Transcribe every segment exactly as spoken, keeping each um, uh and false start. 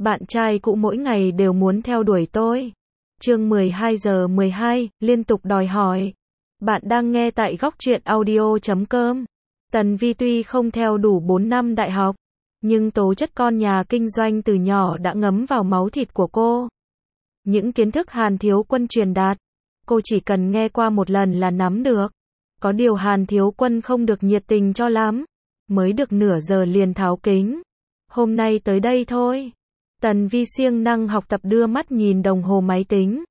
Bạn trai cũ mỗi ngày đều muốn theo đuổi tôi. Chương mười hai giờ mười hai, liên tục đòi hỏi. Bạn đang nghe tại góc truyện audio chấm com. Tần Vi tuy không theo đủ bốn năm đại học, nhưng tố chất con nhà kinh doanh từ nhỏ đã ngấm vào máu thịt của cô. Những kiến thức Hàn Thiếu Quân truyền đạt, cô chỉ cần nghe qua một lần là nắm được. Có điều Hàn Thiếu Quân không được nhiệt tình cho lắm, mới được nửa giờ liền tháo kính. Hôm nay tới đây thôi. Tần Vi siêng năng học tập đưa mắt nhìn đồng hồ máy tính.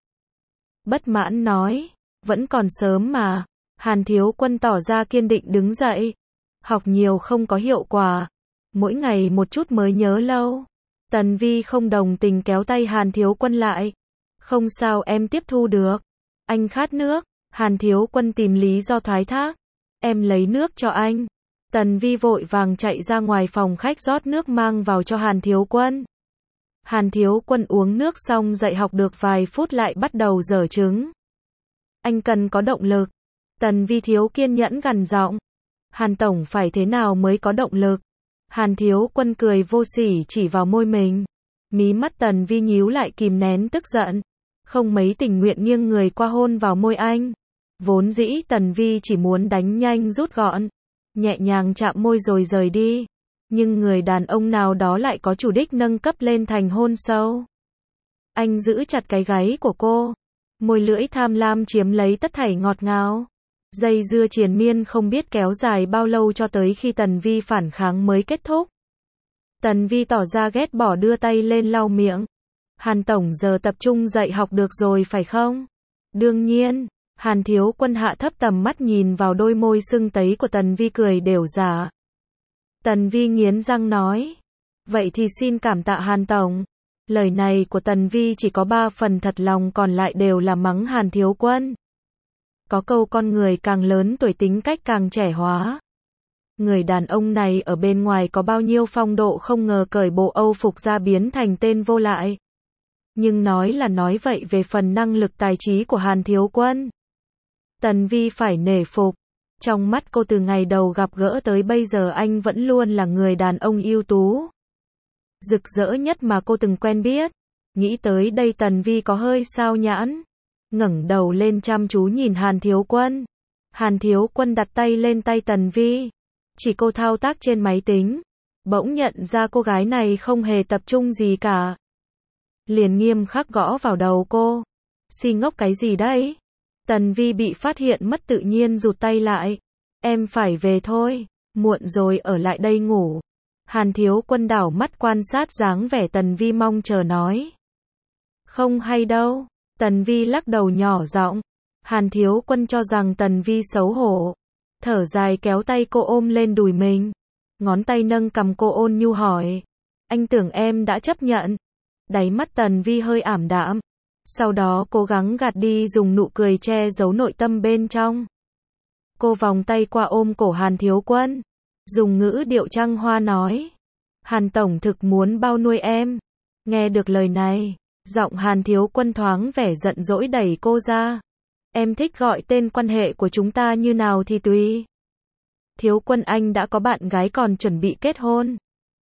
Bất mãn nói, vẫn còn sớm mà. Hàn Thiếu Quân tỏ ra kiên định đứng dậy. Học nhiều không có hiệu quả. Mỗi ngày một chút mới nhớ lâu. Tần Vi không đồng tình kéo tay Hàn Thiếu Quân lại. Không sao, em tiếp thu được. Anh khát nước. Hàn Thiếu Quân tìm lý do thoái thác. Em lấy nước cho anh. Tần Vi vội vàng chạy ra ngoài phòng khách rót nước mang vào cho Hàn Thiếu Quân. Hàn Thiếu Quân uống nước xong dậy học được vài phút lại bắt đầu dở trứng. Anh cần có động lực. Tần Vi thiếu kiên nhẫn gằn giọng. Hàn Tổng phải thế nào mới có động lực? Hàn Thiếu Quân cười vô sỉ chỉ vào môi mình. Mí mắt Tần Vi nhíu lại kìm nén tức giận. Không mấy tình nguyện nghiêng người qua hôn vào môi anh. Vốn dĩ Tần Vi chỉ muốn đánh nhanh rút gọn. Nhẹ nhàng chạm môi rồi rời đi. Nhưng người đàn ông nào đó lại có chủ đích nâng cấp lên thành hôn sâu. Anh giữ chặt cái gáy của cô. Môi lưỡi tham lam chiếm lấy tất thảy ngọt ngào. Dây dưa triền miên không biết kéo dài bao lâu cho tới khi Tần Vi phản kháng mới kết thúc. Tần Vi tỏ ra ghét bỏ đưa tay lên lau miệng. Hàn Tổng giờ tập trung dạy học được rồi phải không? Đương nhiên. Hàn Thiếu Quân hạ thấp tầm mắt nhìn vào đôi môi sưng tấy của Tần Vi cười đều giả. Tần Vi nghiến răng nói. Vậy thì xin cảm tạ Hàn Tổng. Lời này của Tần Vi chỉ có ba phần thật lòng, còn lại đều là mắng Hàn Thiếu Quân. Có câu con người càng lớn tuổi tính cách càng trẻ hóa. Người đàn ông này ở bên ngoài có bao nhiêu phong độ, không ngờ cởi bộ Âu phục ra biến thành tên vô lại. Nhưng nói là nói vậy, về phần năng lực tài trí của Hàn Thiếu Quân, Tần Vi phải nể phục. Trong mắt cô từ ngày đầu gặp gỡ tới bây giờ anh vẫn luôn là người đàn ông ưu tú, rực rỡ nhất mà cô từng quen biết. Nghĩ tới đây Tần Vi có hơi sao nhãn. Ngẩng đầu lên chăm chú nhìn Hàn Thiếu Quân. Hàn Thiếu Quân đặt tay lên tay Tần Vi. Chỉ cô thao tác trên máy tính. Bỗng nhận ra cô gái này không hề tập trung gì cả. Liền nghiêm khắc gõ vào đầu cô. Si ngốc cái gì đấy? Tần Vi bị phát hiện mất tự nhiên rụt tay lại. Em phải về thôi. Muộn rồi, ở lại đây ngủ. Hàn Thiếu Quân đảo mắt quan sát dáng vẻ Tần Vi mong chờ nói. Không hay đâu. Tần Vi lắc đầu nhỏ giọng. Hàn Thiếu Quân cho rằng Tần Vi xấu hổ. Thở dài kéo tay cô ôm lên đùi mình. Ngón tay nâng cằm cô ôn nhu hỏi. Anh tưởng em đã chấp nhận. Đáy mắt Tần Vi hơi ảm đạm. Sau đó cố gắng gạt đi, dùng nụ cười che giấu nội tâm bên trong. Cô vòng tay qua ôm cổ Hàn Thiếu Quân. Dùng ngữ điệu trăng hoa nói. Hàn Tổng thực muốn bao nuôi em. Nghe được lời này, giọng Hàn Thiếu Quân thoáng vẻ giận dỗi đẩy cô ra. Em thích gọi tên quan hệ của chúng ta như nào thì tùy. Thiếu Quân, anh đã có bạn gái còn chuẩn bị kết hôn.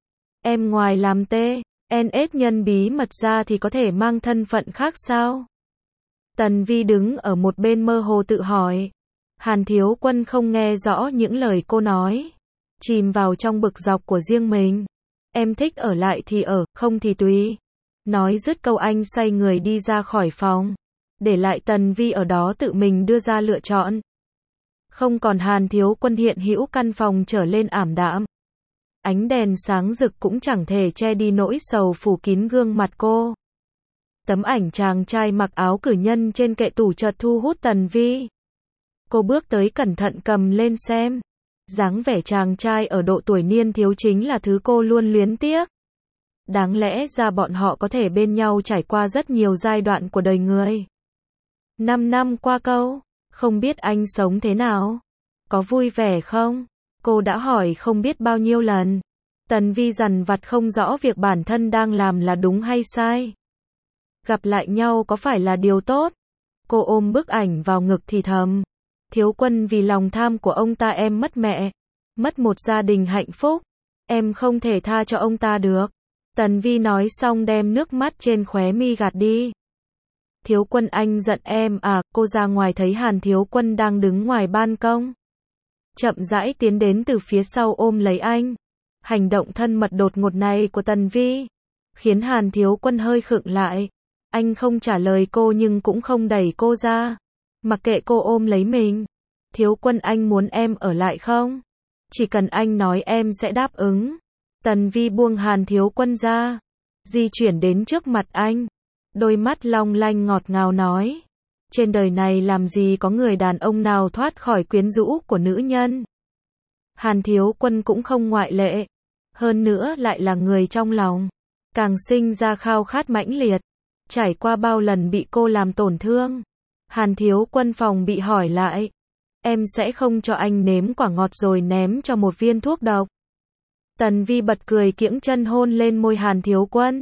Em ngoài làm tê, en ét nhân bí mật ra thì có thể mang thân phận khác sao? Tần Vi đứng ở một bên mơ hồ tự hỏi. Hàn Thiếu Quân không nghe rõ những lời cô nói. Chìm vào trong bực dọc của riêng mình. Em thích ở lại thì ở, không thì tùy. Nói dứt câu anh xoay người đi ra khỏi phòng. Để lại Tần Vi ở đó tự mình đưa ra lựa chọn. Không còn Hàn Thiếu Quân hiện hữu, căn phòng trở lên ảm đạm. Ánh đèn sáng rực cũng chẳng thể che đi nỗi sầu phủ kín gương mặt cô. Tấm ảnh chàng trai mặc áo cử nhân trên kệ tủ chợt thu hút Tần Vi. Cô bước tới cẩn thận cầm lên xem. Dáng vẻ chàng trai ở độ tuổi niên thiếu chính là thứ cô luôn luyến tiếc. Đáng lẽ ra bọn họ có thể bên nhau trải qua rất nhiều giai đoạn của đời người. Năm năm qua câu, không biết anh sống thế nào? Có vui vẻ không? Cô đã hỏi không biết bao nhiêu lần. Tần Vi dằn vặt không rõ việc bản thân đang làm là đúng hay sai. Gặp lại nhau có phải là điều tốt? Cô ôm bức ảnh vào ngực thì thầm. Thiếu Quân, vì lòng tham của ông ta em mất mẹ, mất một gia đình hạnh phúc. Em không thể tha cho ông ta được. Tần Vi nói xong đem nước mắt trên khóe mi gạt đi. Thiếu Quân anh giận em à, cô ra ngoài thấy Hàn Thiếu Quân đang đứng ngoài ban công. Chậm rãi tiến đến từ phía sau ôm lấy anh. Hành động thân mật đột ngột này của Tần Vi khiến Hàn Thiếu Quân hơi khựng lại. Anh không trả lời cô nhưng cũng không đẩy cô ra. Mặc kệ cô ôm lấy mình. Thiếu Quân anh muốn em ở lại không? Chỉ cần anh nói em sẽ đáp ứng. Tần Vi buông Hàn Thiếu Quân ra. Di chuyển đến trước mặt anh. Đôi mắt long lanh ngọt ngào nói. Trên đời này làm gì có người đàn ông nào thoát khỏi quyến rũ của nữ nhân. Hàn Thiếu Quân cũng không ngoại lệ. Hơn nữa lại là người trong lòng. Càng sinh ra khao khát mãnh liệt. Trải qua bao lần bị cô làm tổn thương. Hàn Thiếu Quân phòng bị hỏi lại. Em sẽ không cho anh nếm quả ngọt rồi ném cho một viên thuốc độc. Tần Vi bật cười kiễng chân hôn lên môi Hàn Thiếu Quân.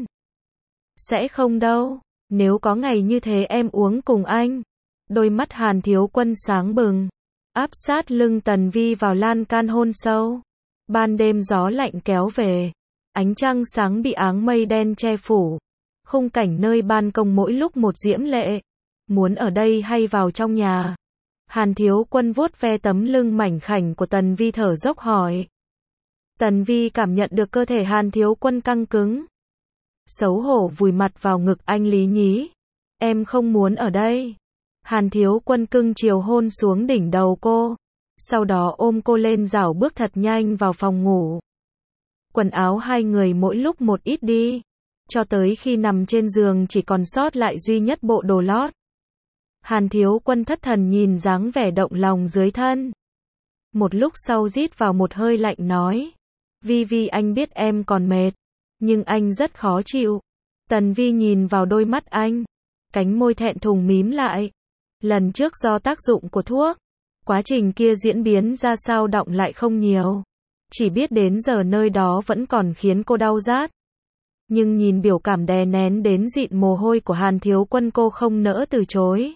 Sẽ không đâu. Nếu có ngày như thế em uống cùng anh. Đôi mắt Hàn Thiếu Quân sáng bừng. Áp sát lưng Tần Vi vào lan can hôn sâu. Ban đêm gió lạnh kéo về. Ánh trăng sáng bị áng mây đen che phủ. Khung cảnh nơi ban công mỗi lúc một diễm lệ. Muốn ở đây hay vào trong nhà? Hàn Thiếu Quân vuốt ve tấm lưng mảnh khảnh của Tần Vi thở dốc hỏi. Tần Vi cảm nhận được cơ thể Hàn Thiếu Quân căng cứng. Xấu hổ vùi mặt vào ngực anh lý nhí. Em không muốn ở đây. Hàn Thiếu Quân cưng chiều hôn xuống đỉnh đầu cô. Sau đó ôm cô lên rảo bước thật nhanh vào phòng ngủ. Quần áo hai người mỗi lúc một ít đi. Cho tới khi nằm trên giường chỉ còn sót lại duy nhất bộ đồ lót. Hàn Thiếu Quân thất thần nhìn dáng vẻ động lòng dưới thân. Một lúc sau rít vào một hơi lạnh nói. Vi Vi anh biết em còn mệt. Nhưng anh rất khó chịu. Tần Vi nhìn vào đôi mắt anh. Cánh môi thẹn thùng mím lại. Lần trước do tác dụng của thuốc. Quá trình kia diễn biến ra sao động lại không nhiều. Chỉ biết đến giờ nơi đó vẫn còn khiến cô đau rát. Nhưng nhìn biểu cảm đè nén đến dịn mồ hôi của Hàn Thiếu Quân cô không nỡ từ chối.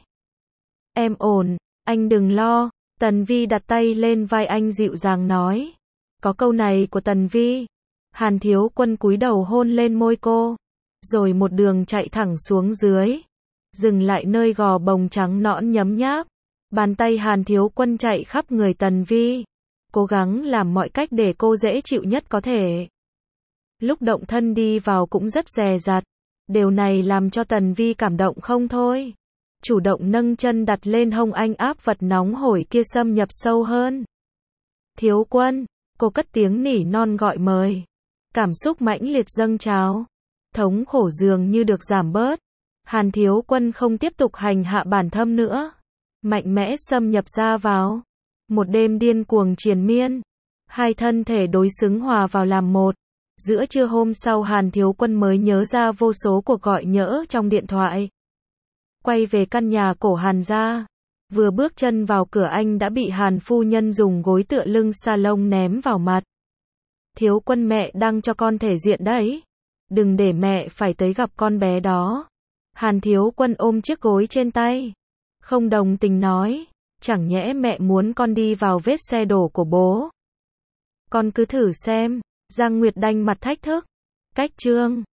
Em ổn, anh đừng lo. Tần Vi đặt tay lên vai anh dịu dàng nói. Có câu này của Tần Vi. Hàn Thiếu Quân cúi đầu hôn lên môi cô. Rồi một đường chạy thẳng xuống dưới. Dừng lại nơi gò bồng trắng nõn nhấm nháp. Bàn tay Hàn Thiếu Quân chạy khắp người Tần Vi. Cố gắng làm mọi cách để cô dễ chịu nhất có thể. Lúc động thân đi vào cũng rất dè dặt. Điều này làm cho Tần Vi cảm động không thôi. Chủ động nâng chân đặt lên hông anh áp vật nóng hổi kia xâm nhập sâu hơn. Thiếu Quân, cô cất tiếng nỉ non gọi mời. Cảm xúc mãnh liệt dâng trào. Thống khổ dường như được giảm bớt. Hàn Thiếu Quân không tiếp tục hành hạ bản thân nữa. Mạnh mẽ xâm nhập ra vào. Một đêm điên cuồng triền miên. Hai thân thể đối xứng hòa vào làm một. Giữa trưa hôm sau Hàn Thiếu Quân mới nhớ ra vô số cuộc gọi nhỡ trong điện thoại. Quay về căn nhà cổ Hàn gia. Vừa bước chân vào cửa anh đã bị Hàn phu nhân dùng gối tựa lưng salon ném vào mặt. Thiếu Quân mẹ đang cho con thể diện đấy. Đừng để mẹ phải tới gặp con bé đó. Hàn Thiếu Quân ôm chiếc gối trên tay. Không đồng tình nói. Chẳng nhẽ mẹ muốn con đi vào vết xe đổ của bố. Con cứ thử xem. Giang Nguyệt đanh mặt thách thức. Cách chương